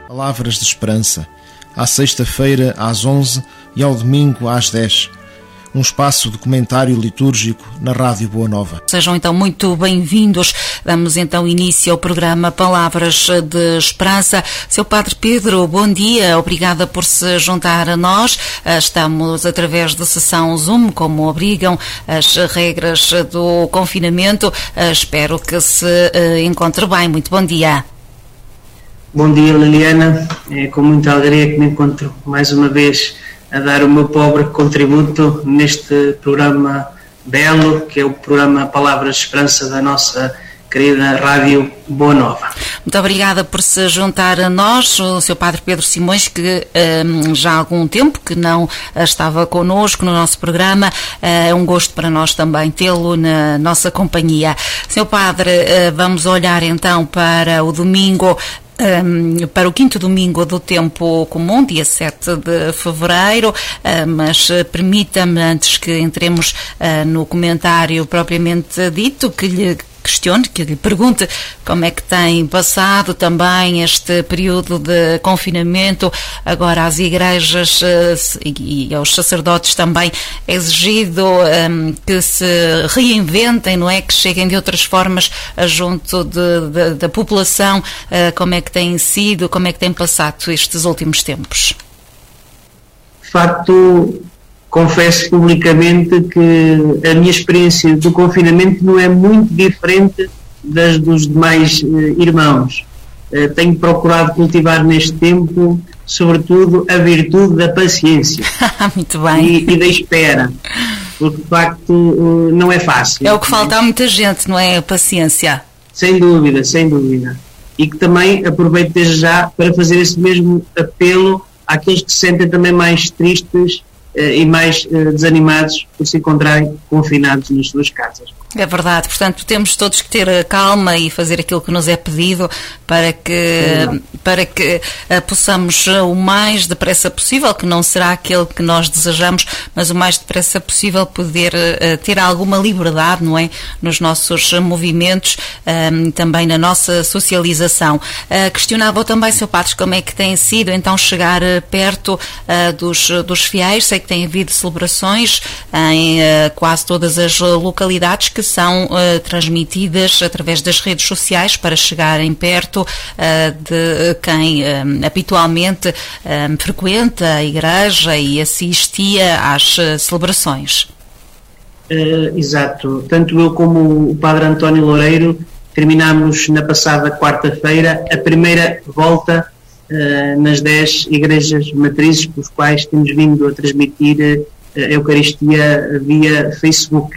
Palavras de Esperança, à sexta-feira às 11 e ao domingo às 10. Um espaço de comentário litúrgico na Rádio Boa Nova. Sejam então muito bem-vindos. Damos então início ao programa Palavras de Esperança. Seu Padre Pedro, bom dia. Obrigada por se juntar a nós. Estamos através da sessão Zoom, como obrigam as regras do confinamento. Espero que se encontre bem. Muito bom dia. Bom dia, Liliana. É com muita alegria que me encontro mais uma vez a dar o meu pobre contributo neste programa belo, que é o programa Palavras de Esperança da nossa querida Rádio Boa Nova. Muito obrigada por se juntar a nós, o Sr. Padre Pedro Simões, que já há algum tempo que não estava connosco no nosso programa. É um gosto para nós também tê-lo na nossa companhia. Sr. Padre, vamos olhar então para o domingo, para o quinto domingo do tempo comum, dia 7 de fevereiro, mas permita-me, antes que entremos no comentário propriamente dito, que lhe questione, que lhe pergunte como é que tem passado também este período de confinamento. Agora às igrejas e aos sacerdotes também é exigido que se reinventem, não é? Que cheguem de outras formas junto da população. Como é que tem sido, como é que tem passado estes últimos tempos? De facto, confesso publicamente que a minha experiência do confinamento não é muito diferente das dos demais irmãos. Tenho procurado cultivar neste tempo, sobretudo, a virtude da paciência. Muito bem. E da espera, porque de facto não é fácil. É o que falta a muita gente, não é? A paciência. Sem dúvida, sem dúvida. E que também aproveito desde já para fazer esse mesmo apelo àqueles que se sentem também mais tristes e mais desanimados por se encontrarem confinados nas suas casas. É verdade, portanto temos todos que ter calma e fazer aquilo que nos é pedido para que possamos o mais depressa possível, que não será aquele que nós desejamos, mas o mais depressa possível poder ter alguma liberdade, não é? Nos nossos movimentos, também na nossa socialização. Questionava também, Sr. Padre, como é que tem sido então chegar perto dos fiéis. Sei que tem havido celebrações em quase todas as localidades que são transmitidas através das redes sociais para chegarem perto de quem habitualmente frequenta a igreja e assistia às celebrações. Exato. Tanto eu como o Padre António Loureiro terminámos na passada quarta-feira a primeira volta nas 10 igrejas matrizes com as quais temos vindo a transmitir a Eucaristia via Facebook.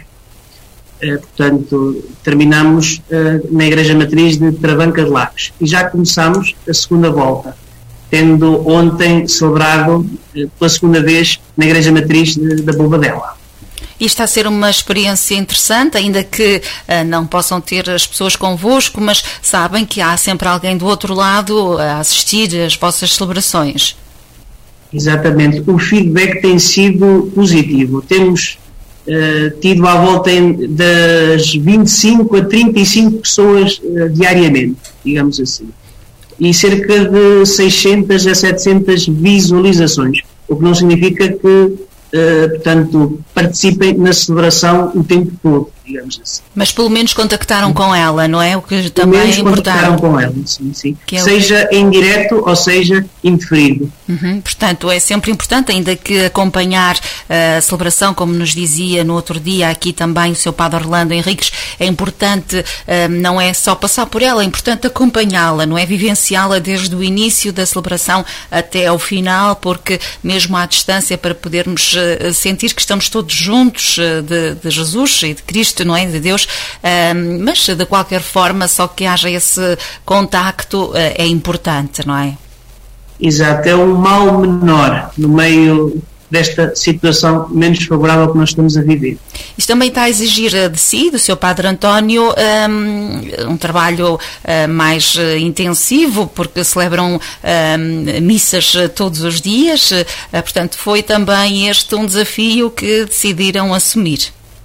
Portanto, terminamos na Igreja Matriz de Travanca de Lagos e já começamos a segunda volta, tendo ontem celebrado pela segunda vez na Igreja Matriz da Bobadela. E está a ser uma experiência interessante, ainda que não possam ter as pessoas convosco, mas sabem que há sempre alguém do outro lado a assistir às vossas celebrações. Exatamente. O feedback tem sido positivo. Temos tido à volta das 25 a 35 pessoas diariamente, digamos assim. E cerca de 600 a 700 visualizações, o que não significa que portanto, participem na celebração o tempo todo, digamos assim. Mas pelo menos contactaram com ela, não é? O que também é importante. Contactaram com ela, sim. Que é seja em direto ou seja indiferido. Portanto, é sempre importante, ainda que acompanhar a celebração, como nos dizia no outro dia aqui também o Sr. Padre Orlando Henriques, é importante, não é só passar por ela, é importante acompanhá-la, não é? Vivenciá-la desde o início da celebração até ao final, porque mesmo à distância, para podermos sentir que estamos todos juntos de Jesus e de Cristo, não é? De Deus, mas de qualquer forma, só que haja esse contacto é importante, não é? Exato, é um mal menor no meio desta situação menos favorável que nós estamos a viver. Isto também está a exigir de si, do Sr. Padre António, um trabalho mais intensivo, porque celebram missas todos os dias, portanto foi também este um desafio que decidiram assumir.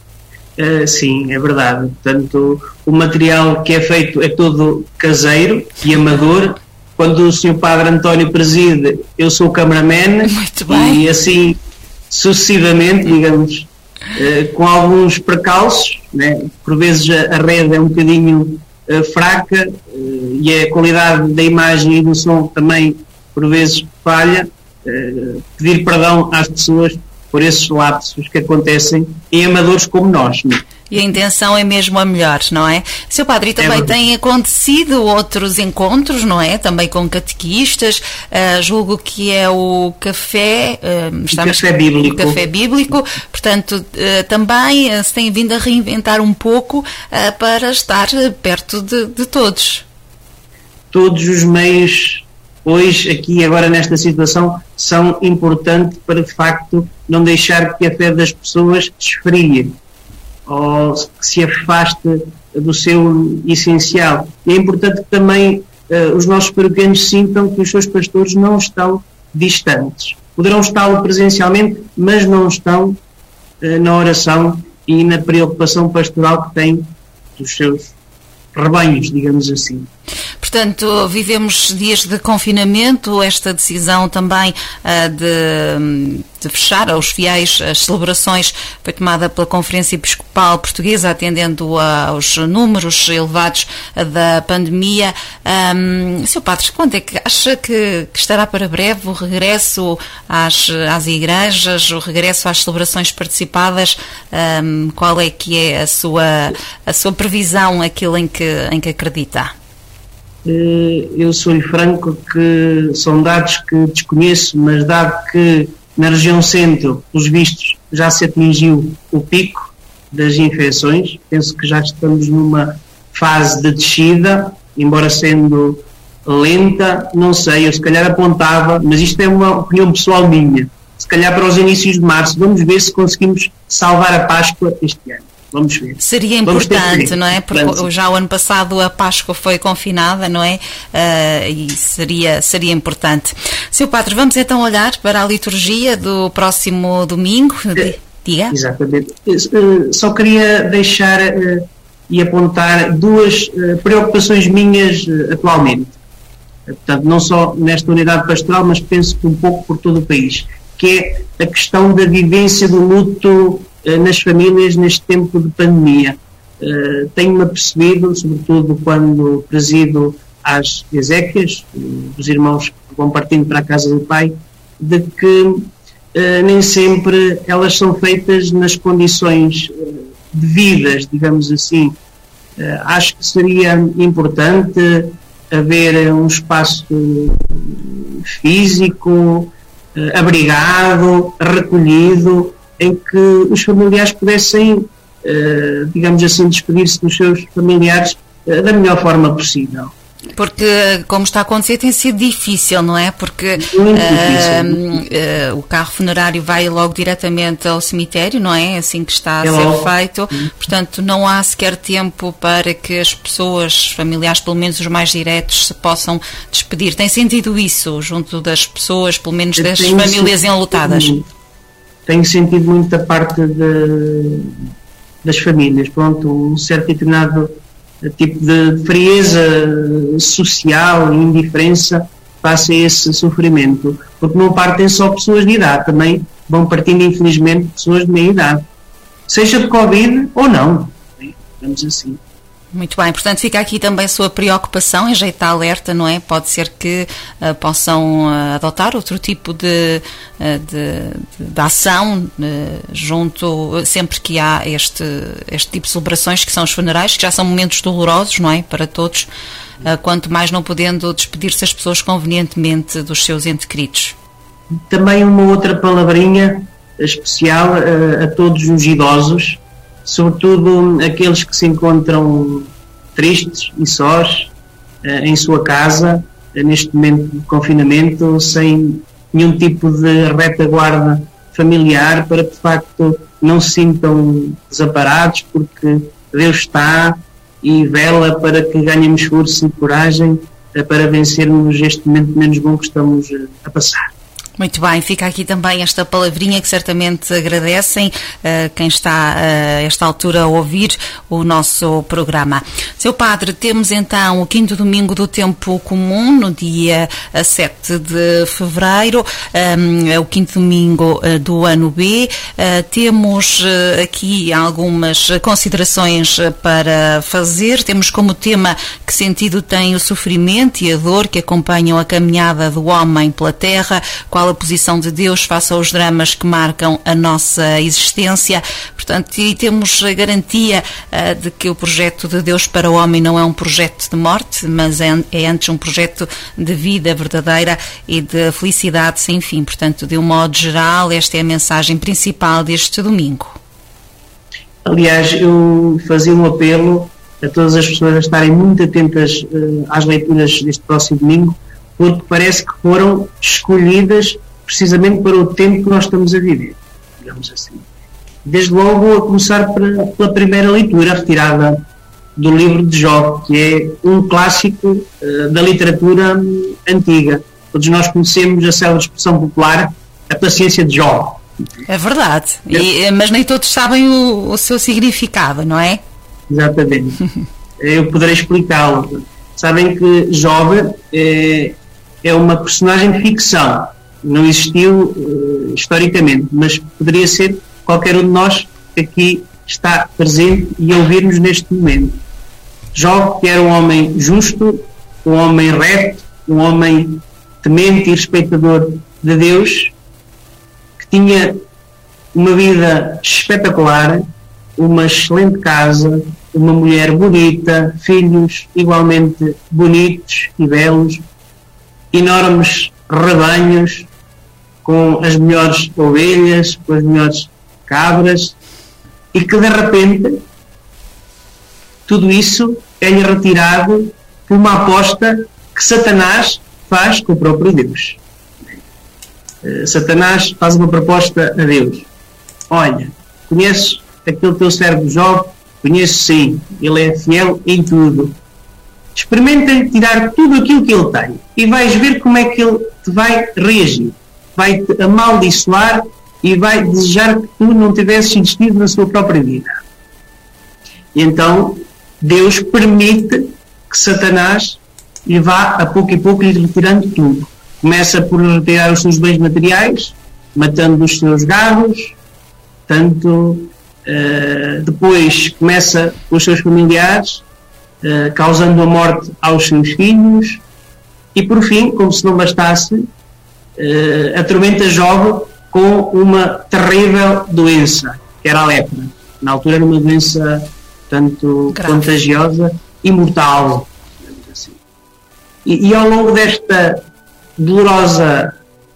Sim, é verdade. Portanto, o material que é feito é todo caseiro e amador, quando o Sr. Padre António preside, eu sou o cameraman. Muito bem. E assim sucessivamente, digamos, com alguns precalços, né? Por vezes a rede é um bocadinho fraca e a qualidade da imagem e do som também por vezes falha. Pedir perdão às pessoas por esses lapsos que acontecem em amadores como nós, né? E a intenção é mesmo a melhor, não é? Sr. Padre, também tem acontecido outros encontros, não é? Também com catequistas, julgo que é o café... Café Bíblico. O Café Bíblico, portanto, também se tem vindo a reinventar um pouco para estar perto de todos. Todos os meios, hoje, aqui agora nesta situação, são importantes para, de facto, não deixar que a fé das pessoas esfrie ou que se afaste do seu essencial. E é importante que também os nossos paroquianos sintam que os seus pastores não estão distantes. Poderão estar presencialmente, mas não estão na oração e na preocupação pastoral que têm dos seus rebanhos, digamos assim. Portanto, vivemos dias de confinamento, esta decisão também de fechar aos fiéis as celebrações foi tomada pela Conferência Episcopal Portuguesa, atendendo aos números elevados da pandemia. Sr. Padre, quando é que acha que estará para breve o regresso às igrejas, o regresso às celebrações participadas? Qual é que é a sua previsão, aquilo em que acredita? Eu sou-lhe franco que são dados que desconheço, mas dado que na região centro, pelos vistos, já se atingiu o pico das infecções, penso que já estamos numa fase de descida, embora sendo lenta, não sei, eu se calhar apontava, mas isto é uma opinião pessoal minha, se calhar para os inícios de março, vamos ver se conseguimos salvar a Páscoa este ano. Vamos ver. Seria importante, não é? Porque já o ano passado a Páscoa foi confinada, não é? E seria importante. Sr. Padre, vamos então olhar para a liturgia do próximo domingo. Diga. Exatamente. Só queria deixar e apontar duas preocupações minhas atualmente. Portanto, não só nesta unidade pastoral, mas penso que um pouco por todo o país, que é a questão da vivência do luto nas famílias neste tempo de pandemia. Tenho-me apercebido, sobretudo quando presido às exéquias, os irmãos que vão partindo para a casa do Pai, de que nem sempre elas são feitas nas condições devidas, digamos assim. Acho que seria importante haver um espaço físico, abrigado, recolhido, em que os familiares pudessem, digamos assim, despedir-se dos seus familiares da melhor forma possível. Porque, como está a acontecer, tem sido difícil, não é? Porque o carro funerário vai logo diretamente ao cemitério, não é? Assim que está a ser feito. Portanto, não há sequer tempo para que as pessoas, familiares, pelo menos os mais diretos, se possam despedir. Tem sentido isso junto das pessoas, pelo menos das famílias enlutadas? Tenho sentido muito da parte das famílias. Pronto, um certo determinado tipo de frieza social e indiferença face a esse sofrimento, porque não partem só pessoas de idade, também vão partindo infelizmente pessoas de meia idade, seja de Covid ou não, digamos assim. Muito bem, portanto fica aqui também a sua preocupação em jeito de alerta, não é? Pode ser que possam adotar outro tipo de ação junto, sempre que há este tipo de celebrações que são os funerais, que já são momentos dolorosos, não é? Para todos, quanto mais não podendo despedir-se as pessoas convenientemente dos seus entes queridos. Também uma outra palavrinha especial a todos os idosos, sobretudo aqueles que se encontram tristes e sós em sua casa, neste momento de confinamento, sem nenhum tipo de retaguarda familiar, para que de facto não se sintam desamparados, porque Deus está e vela para que ganhemos força e coragem para vencermos este momento menos bom que estamos a passar. Muito bem, fica aqui também esta palavrinha que certamente agradecem quem está a esta altura a ouvir o nosso programa. Seu Padre, temos então o 5º domingo do tempo comum, no dia 7 de fevereiro, é o 5º domingo do ano B. Temos aqui algumas considerações para fazer. Temos como tema: que sentido tem o sofrimento e a dor que acompanham a caminhada do homem pela terra? Qual a posição de Deus face aos dramas que marcam a nossa existência? Portanto, e temos a garantia de que o projeto de Deus para o homem não é um projeto de morte, mas é antes um projeto de vida verdadeira e de felicidade sem fim. Portanto, de um modo geral, esta é a mensagem principal deste domingo. Aliás, eu fazia um apelo a todas as pessoas a estarem muito atentas às leituras deste próximo domingo, porque parece que foram escolhidas precisamente para o tempo que nós estamos a viver, digamos assim. Desde logo, a começar pela primeira leitura, retirada do livro de Jó, que é um clássico da literatura antiga. Todos nós conhecemos a célebre expressão popular, a paciência de Jó. É verdade, mas nem todos sabem o seu significado, não é? Exatamente. Eu poderei explicá-lo. Sabem que Jó é uma personagem de ficção, não existiu historicamente, mas poderia ser qualquer um de nós que aqui está presente e a ouvir-nos neste momento. Jó, que era um homem justo, um homem reto, um homem temente e respeitador de Deus, que tinha uma vida espetacular, uma excelente casa, uma mulher bonita, filhos igualmente bonitos e belos, enormes rebanhos, com as melhores ovelhas, com as melhores cabras, e que de repente tudo isso é-lhe retirado por uma aposta que Satanás faz com o próprio Deus. Satanás faz uma proposta a Deus: olha, conheces aquele teu servo Jó? Conheço, sim, ele é fiel em tudo. Experimenta-lhe tirar tudo aquilo que ele tem e vais ver como é que ele te vai reagir. Vai-te amaldiçoar e vai desejar que tu não tivesses existido na sua própria vida. E então Deus permite que Satanás lhe vá a pouco e pouco lhe retirando tudo. Começa por retirar os seus bens materiais, matando os seus gados, tanto depois começa com os seus familiares, causando a morte aos seus filhos, e por fim, como se não bastasse, atormenta Jó com uma terrível doença, que era a lepra. Na altura era uma doença tanto contagiosa e mortal. Assim. E ao longo desta dolorosa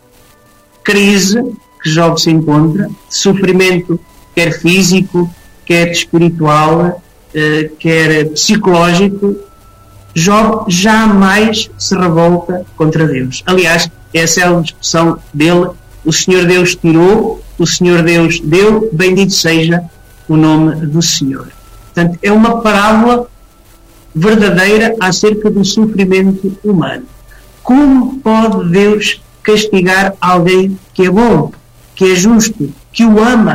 crise que Jó se encontra, de sofrimento quer físico, quer espiritual, quer psicológico, Jó jamais se revolta contra Deus. Aliás, essa é a expressão dele: o Senhor Deus tirou, o Senhor Deus deu, bendito seja o nome do Senhor. Portanto, é uma parábola verdadeira acerca do sofrimento humano. Como pode Deus castigar alguém que é bom, que é justo, que o ama?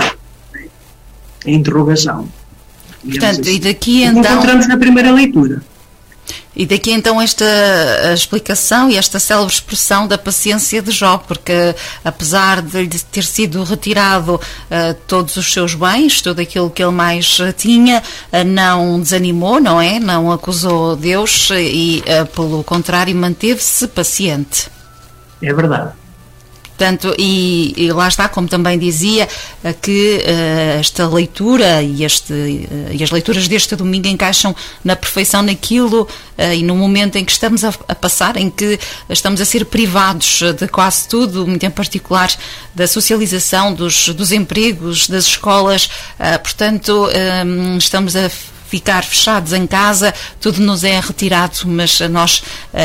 A interrogação. Portanto, assim. E daqui então encontramos na primeira leitura. E daqui então esta a explicação e esta célebre expressão da paciência de Jó, porque apesar de ter sido retirado todos os seus bens, tudo aquilo que ele mais tinha, não desanimou, não é? Não acusou Deus e, pelo contrário, manteve-se paciente. É verdade. Portanto, e lá está, como também dizia, que esta leitura e as leituras deste domingo encaixam na perfeição naquilo e no momento em que estamos a passar, em que estamos a ser privados de quase tudo, muito em particular da socialização, dos empregos, das escolas. Portanto, estamos a ficar fechados em casa, tudo nos é retirado, mas nós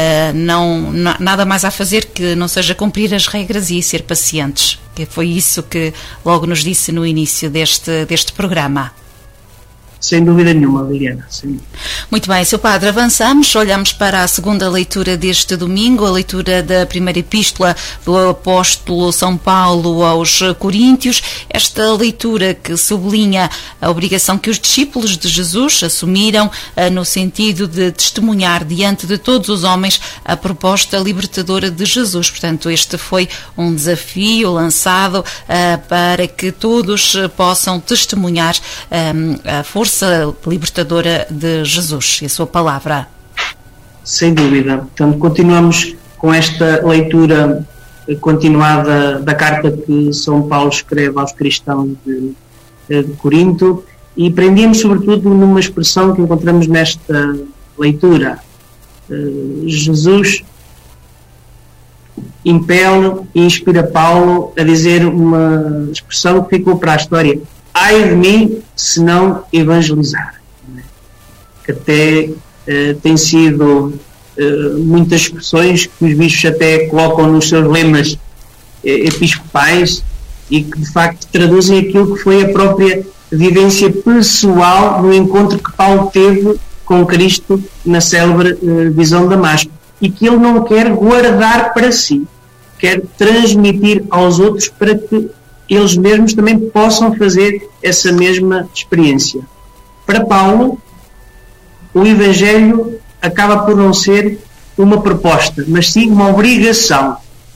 nada mais a fazer que não seja cumprir as regras e ser pacientes, que foi isso que logo nos disse no início deste programa. Sem dúvida nenhuma, Liliana. Muito bem, Sr. Padre, avançamos, olhamos para a segunda leitura deste domingo, a leitura da primeira epístola do apóstolo São Paulo aos Coríntios, esta leitura que sublinha a obrigação que os discípulos de Jesus assumiram no sentido de testemunhar diante de todos os homens a proposta libertadora de Jesus. Portanto, este foi um desafio lançado para que todos possam testemunhar a força libertadora de Jesus e a sua palavra. Sem dúvida. Portanto, continuamos com esta leitura continuada da carta que São Paulo escreve aos cristãos de Corinto, e prendíamos sobretudo numa expressão que encontramos nesta leitura. Jesus impele e inspira Paulo a dizer uma expressão que ficou para a história: ai de mim se não evangelizar. Que até tem sido muitas expressões que os bispos até colocam nos seus lemas episcopais e que de facto traduzem aquilo que foi a própria vivência pessoal no encontro que Paulo teve com Cristo na célebre visão de Damasco, e que ele não quer guardar para si, quer transmitir aos outros para que eles mesmos também possam fazer essa mesma experiência. Para Paulo, o Evangelho acaba por não ser uma proposta, mas sim uma obrigação.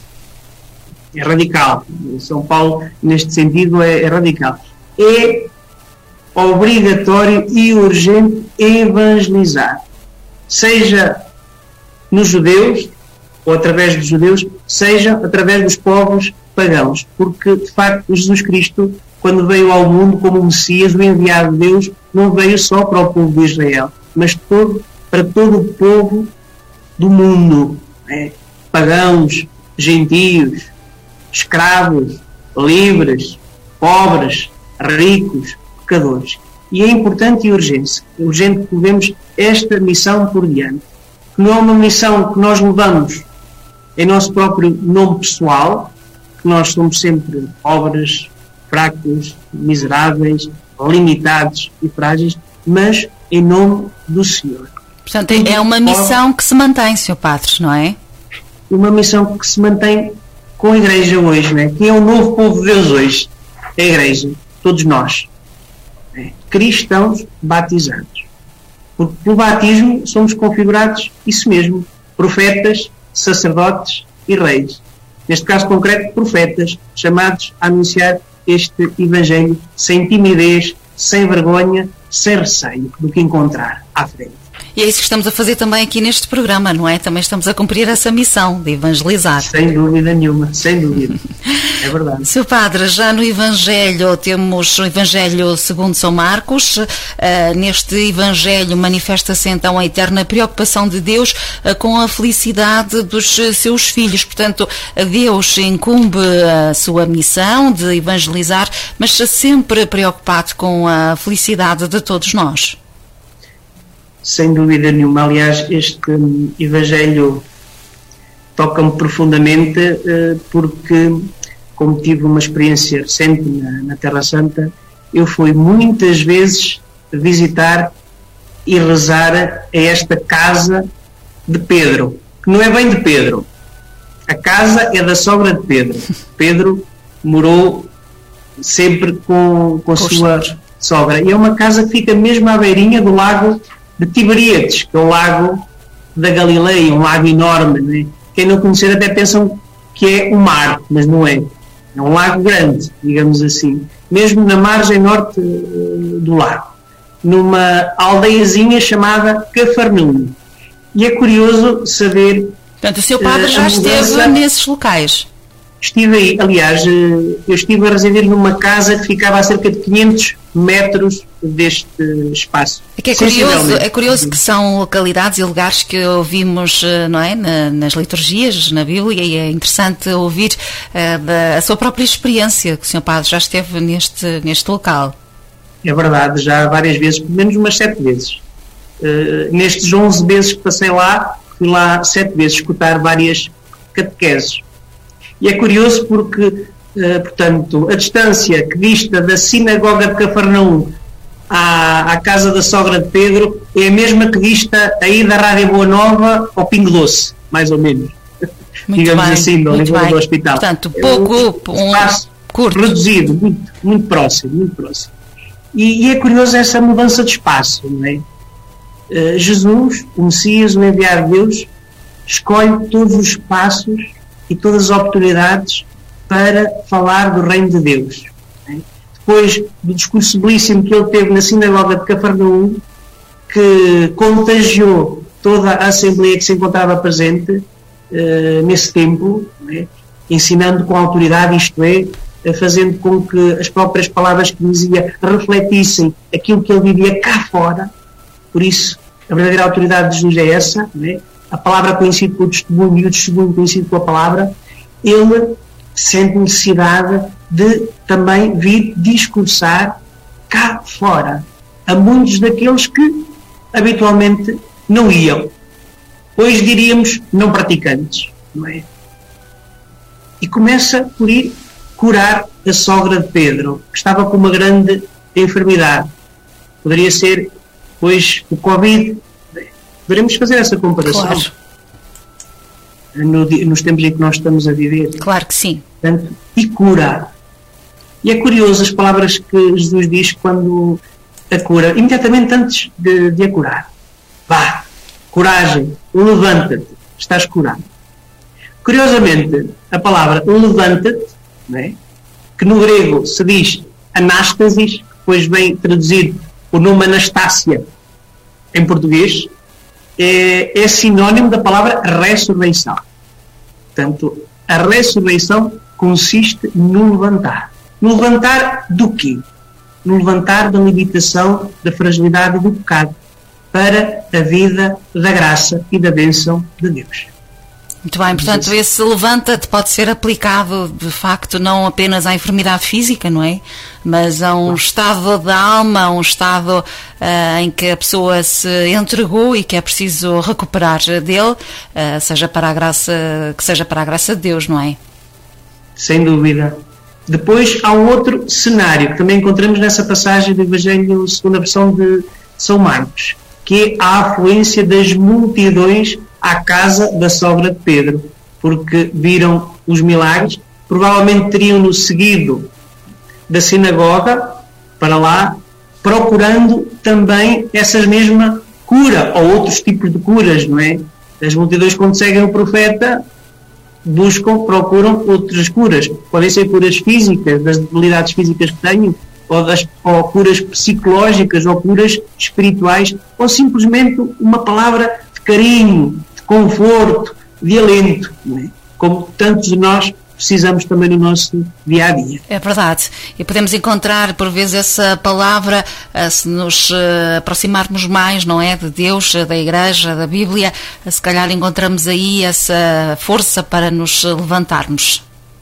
É radical. São Paulo, neste sentido, é radical. É obrigatório e urgente evangelizar, seja nos judeus, ou através dos judeus, seja através dos povos pagãos, porque de facto Jesus Cristo, quando veio ao mundo como Messias, o enviado de Deus, não veio só para o povo de Israel, mas para todo o povo do mundo, pagãos, gentios, escravos, livres, pobres, ricos, pecadores. E é importante e urgente que levemos esta missão por diante, que não é uma missão que nós levamos em nosso próprio nome pessoal, que nós somos sempre pobres, fracos, miseráveis, limitados e frágeis, mas em nome do Senhor. Portanto, é uma missão que se mantém, Sr. Padre, não é? Uma missão que se mantém com a Igreja hoje, não é? Que é o novo povo de Deus hoje, é a Igreja, todos nós, cristãos batizados. Porque pelo batismo somos configurados isso mesmo, profetas, sacerdotes e reis. Neste caso concreto, profetas, chamados a anunciar este Evangelho sem timidez, sem vergonha, sem receio do que encontrar à frente. E é isso que estamos a fazer também aqui neste programa, não é? Também estamos a cumprir essa missão de evangelizar. Sem dúvida nenhuma, sem dúvida. É verdade. Sr. Padre, já no Evangelho temos o Evangelho segundo São Marcos. Neste Evangelho manifesta-se então a eterna preocupação de Deus com a felicidade dos seus filhos. Portanto, Deus incumbe a sua missão de evangelizar, mas sempre preocupado com a felicidade de todos nós. Sem dúvida nenhuma. Aliás, este Evangelho toca-me profundamente porque, como tive uma experiência recente na Terra Santa, eu fui muitas vezes visitar e rezar a esta casa de Pedro, que não é bem de Pedro. A casa é da sogra de Pedro. Pedro morou sempre com a sua sogra. E é uma casa que fica mesmo à beirinha do lago de Tiberíades, que é o lago da Galileia, um lago enorme, não é? Quem não conhecer até pensam que é um mar, mas não é. É um lago grande, digamos assim, mesmo na margem norte do lago, numa aldeiazinha chamada Cafarnaum. E é curioso saber... Portanto, o seu padre já esteve nesses locais? Estive aí, aliás, eu estive a residir numa casa que ficava a cerca de 500 metros deste espaço. É curioso que são localidades e lugares que ouvimos, não é, nas liturgias, na Bíblia, e é interessante ouvir a sua própria experiência, que o Sr. Padre já esteve neste local. É verdade, já várias vezes, pelo menos umas 7 vezes. Nestes 11 meses que passei lá, fui lá 7 vezes escutar várias catequeses. E é curioso porque, portanto, a distância que dista da sinagoga de Cafarnaum à casa da sogra de Pedro é a mesma que dista aí da Rádio Boa Nova ao Pingo Doce, mais ou menos. Muito digamos bem, assim, do hospital. Portanto, pouco, um espaço curto. Reduzido, muito próximo. E é curioso essa mudança de espaço, não é? Jesus, o Messias, o enviado de Deus, escolhe todos os espaços e todas as oportunidades para falar do reino de Deus. Não é? Depois do discurso belíssimo que ele teve na sinagoga de Cafarnaum, que contagiou toda a assembleia que se encontrava presente nesse tempo, né, ensinando com autoridade, isto é, fazendo com que as próprias palavras que dizia refletissem aquilo que ele vivia cá fora. Por isso, a verdadeira autoridade de Jesus é essa, né? A palavra coincide com o testemunho e o testemunho coincide com a palavra. Ele sente necessidade de também vir discursar cá fora a muitos daqueles que habitualmente não iam. Hoje diríamos não praticantes, não é? E começa por ir curar a sogra de Pedro, que estava com uma grande enfermidade. Poderia ser, pois, o Covid. Poderemos fazer essa comparação. Claro. Nos tempos em que nós estamos a viver. Claro que sim. Portanto, e cura. E é curioso as palavras que Jesus diz quando a cura, imediatamente antes de a curar. Vá, coragem, levanta-te, estás curado. Curiosamente, a palavra levanta-te, não é? Que no grego se diz anástasis, que depois vem traduzir o nome Anastácia em português, é sinónimo da palavra ressurreição. Portanto, a ressurreição consiste no levantar. No levantar do quê? No levantar da limitação, da fragilidade e do pecado para a vida da graça e da bênção de Deus. Muito bem, portanto, esse levanta-te pode ser aplicado, de facto, não apenas à enfermidade física, não é? Mas a um estado da alma, a um estado em que a pessoa se entregou e que é preciso recuperar dele, seja para a graça, que seja para a graça de Deus, não é? Sem dúvida. Depois há um outro cenário que também encontramos nessa passagem do Evangelho segundo a versão de São Marcos, que é a afluência das multidões à casa da sogra de Pedro, porque viram os milagres, provavelmente teriam-no seguido da sinagoga para lá, procurando também essa mesma cura, ou outros tipos de curas, não é? As multidões, quando seguem o profeta, procuram outras curas. Podem ser curas físicas, das debilidades físicas que tenho, ou curas psicológicas, ou curas espirituais, ou simplesmente uma palavra de carinho, de conforto, de alento, não é? Como tantos de nós precisamos também no nosso dia-a-dia. É verdade. E podemos encontrar, por vezes, essa palavra, se nos aproximarmos mais, não é, de Deus, da Igreja, da Bíblia, se calhar encontramos aí essa força para nos levantarmos.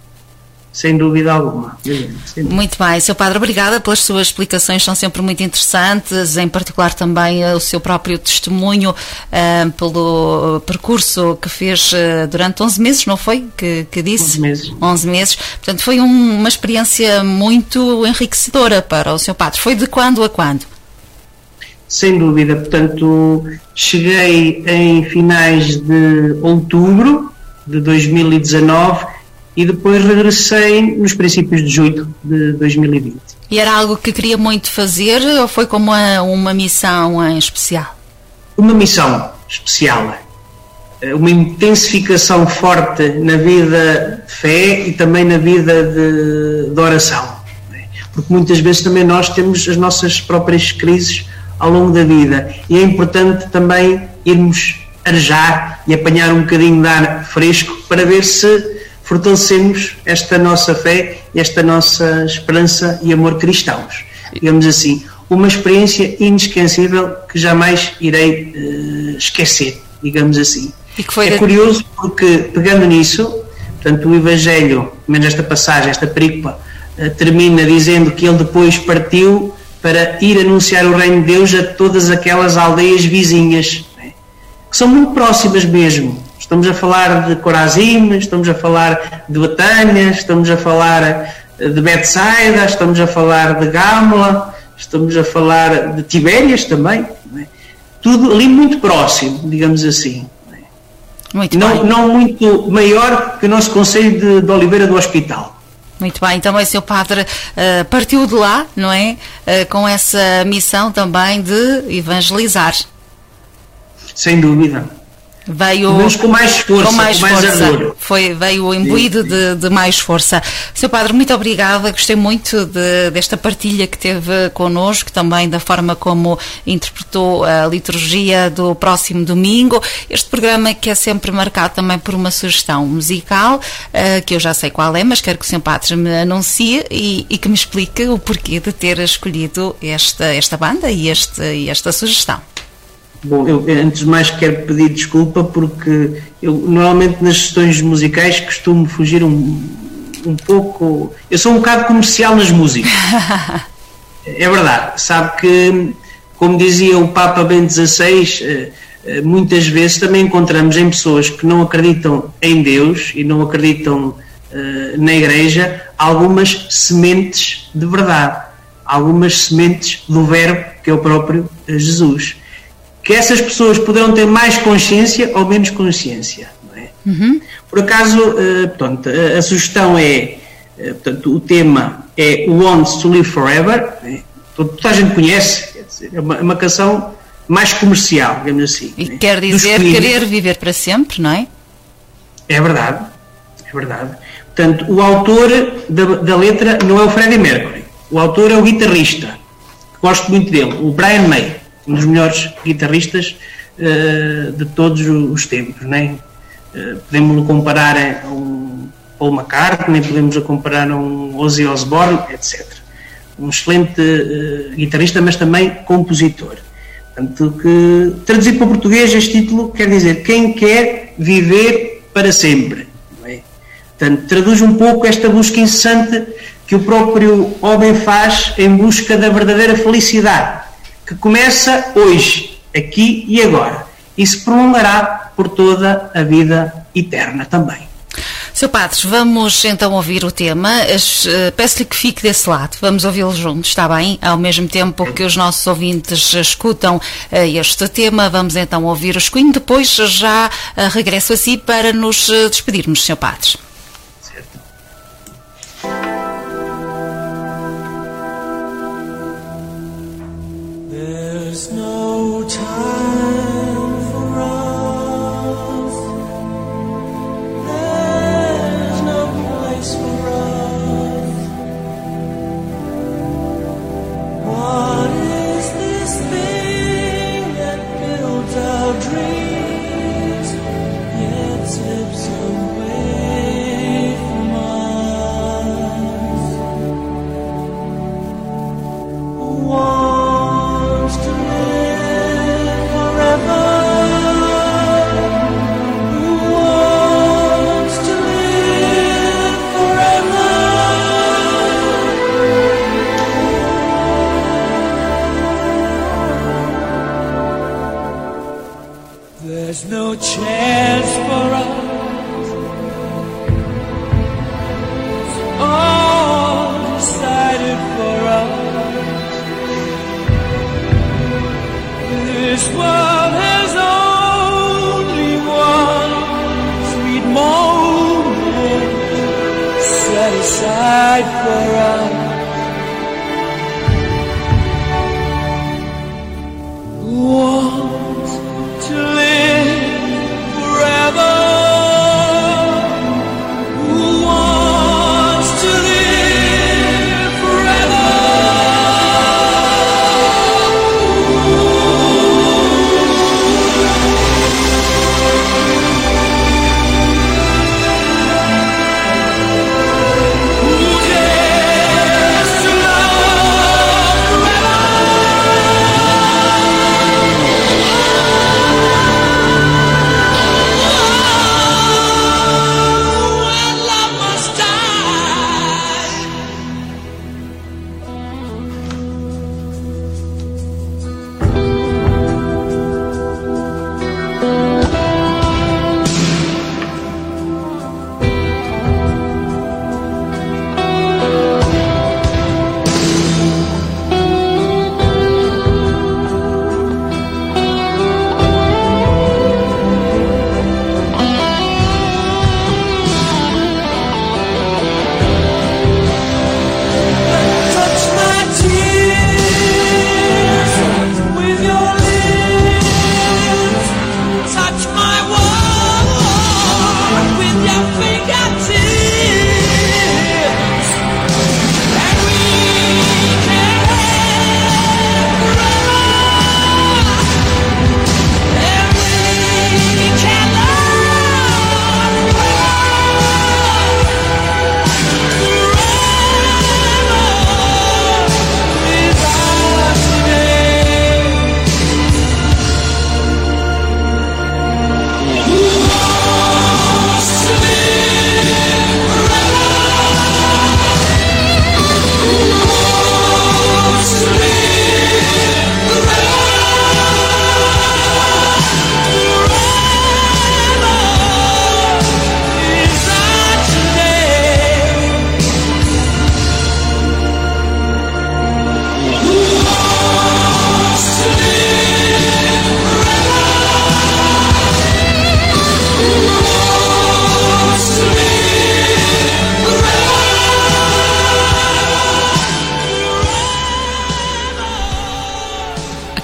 Sem dúvida alguma. Muito bem, Sr. Padre, obrigada pelas suas explicações, são sempre muito interessantes, em particular também o seu próprio testemunho pelo percurso que fez durante 11 meses, não foi? Que disse? 11 meses. 11 meses. Portanto, foi uma experiência muito enriquecedora para o Sr. Padre. Foi de quando a quando? Sem dúvida. Portanto, cheguei em finais de outubro de 2019 e depois regressei nos princípios de julho de 2020. E era algo que queria muito fazer ou foi como uma missão em especial? Uma missão especial. Uma intensificação forte na vida de fé e também na vida de oração. Porque muitas vezes também nós temos as nossas próprias crises ao longo da vida. E é importante também irmos arejar e apanhar um bocadinho de ar fresco para ver se fortalecemos esta nossa fé, esta nossa esperança e amor cristãos. Digamos assim, uma experiência inesquecível que jamais irei esquecer, digamos assim. E que foi curioso porque, pegando nisso, portanto, o Evangelho, pelo menos esta passagem, esta perícopa, termina dizendo que ele depois partiu para ir anunciar o reino de Deus a todas aquelas aldeias vizinhas, né, que são muito próximas mesmo. Estamos a falar de Corazim, estamos a falar de Betânia, estamos a falar de Betsaida, estamos a falar de Gámula, estamos a falar de Tibérias também, não é? Tudo ali muito próximo, digamos assim. Muito não, bem. não muito maior que o nosso Concelho de Oliveira do Hospital. Muito bem, então o seu padre partiu de lá, não é? Com essa missão também de evangelizar. Sem dúvida. Veio com mais força, com mais ardor. Veio imbuído de mais força. Sr. Padre, muito obrigada, gostei muito desta partilha que teve connosco, também da forma como interpretou a liturgia do próximo domingo. Este programa que é sempre marcado também por uma sugestão musical, que eu já sei qual é, mas quero que o Sr. Padre me anuncie e que me explique o porquê de ter escolhido esta banda e esta sugestão. Bom, eu antes de mais quero pedir desculpa porque eu normalmente nas sessões musicais costumo fugir um pouco... Eu sou um bocado comercial nas músicas. É verdade. Sabe que, como dizia o Papa Bento XVI, muitas vezes também encontramos em pessoas que não acreditam em Deus e não acreditam na Igreja algumas sementes de verdade. Algumas sementes do Verbo, que é o próprio Jesus. Que essas pessoas poderão ter mais consciência ou menos consciência, não é? Uhum. Por acaso, portanto, a sugestão é, portanto, o tema é Wants to Live Forever, né? Toda a gente conhece, quer dizer, é uma canção mais comercial, digamos assim. E né? quer dizer querer viver para sempre, não é? É verdade, é verdade. Portanto, o autor da letra não é o Freddie Mercury, o autor é o guitarrista, que gosto muito dele, o Brian May. Um dos melhores guitarristas de todos os tempos, não é? Podemos-lo comparar a um Paul McCartney, podemos-lo comparar a um Ozzy Osbourne, etc. Um excelente guitarrista, mas também compositor. Portanto, que, traduzido para o português, este título quer dizer quem quer viver para sempre. Não é? Portanto, traduz um pouco esta busca incessante que o próprio homem faz em busca da verdadeira felicidade, que começa hoje, aqui e agora, e se prolongará por toda a vida eterna também. Sr. Padre, vamos então ouvir o tema. Peço-lhe que fique desse lado, vamos ouvi-lo juntos, está bem? Ao mesmo tempo que os nossos ouvintes escutam este tema, vamos então ouvir o Queen, depois já regresso a si para nos despedirmos, Sr. Padre. There's no time for us. There's no place for us. What is this thing that builds our dreams yet slips away from us? Wants to live forever. Who wants to live forever? There's no chance for us. It's all decided for us. This world has only one sweet moment set aside for us. Who wants to live forever? Who wants to live forever? Who dares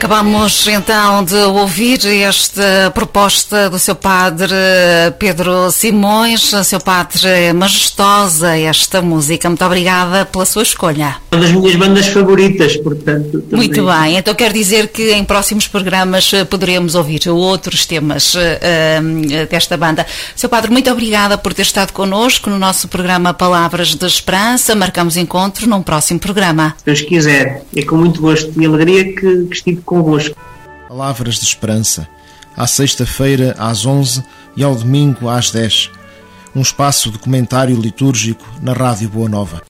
Acabamos então de ouvir esta proposta do seu padre Pedro Simões. Seu padre, é majestosa esta música. Muito obrigada pela sua escolha. Uma das minhas bandas favoritas, portanto. Também. Muito bem, então quer dizer que em próximos programas poderemos ouvir outros temas desta banda. Seu padre, muito obrigada por ter estado connosco no nosso programa Palavras de Esperança. Marcamos encontro num próximo programa. Se Deus quiser, é com muito gosto e alegria que estive convosco. Palavras de Esperança, à sexta-feira às 11 e ao domingo às 10. Um espaço de comentário litúrgico na Rádio Boa Nova.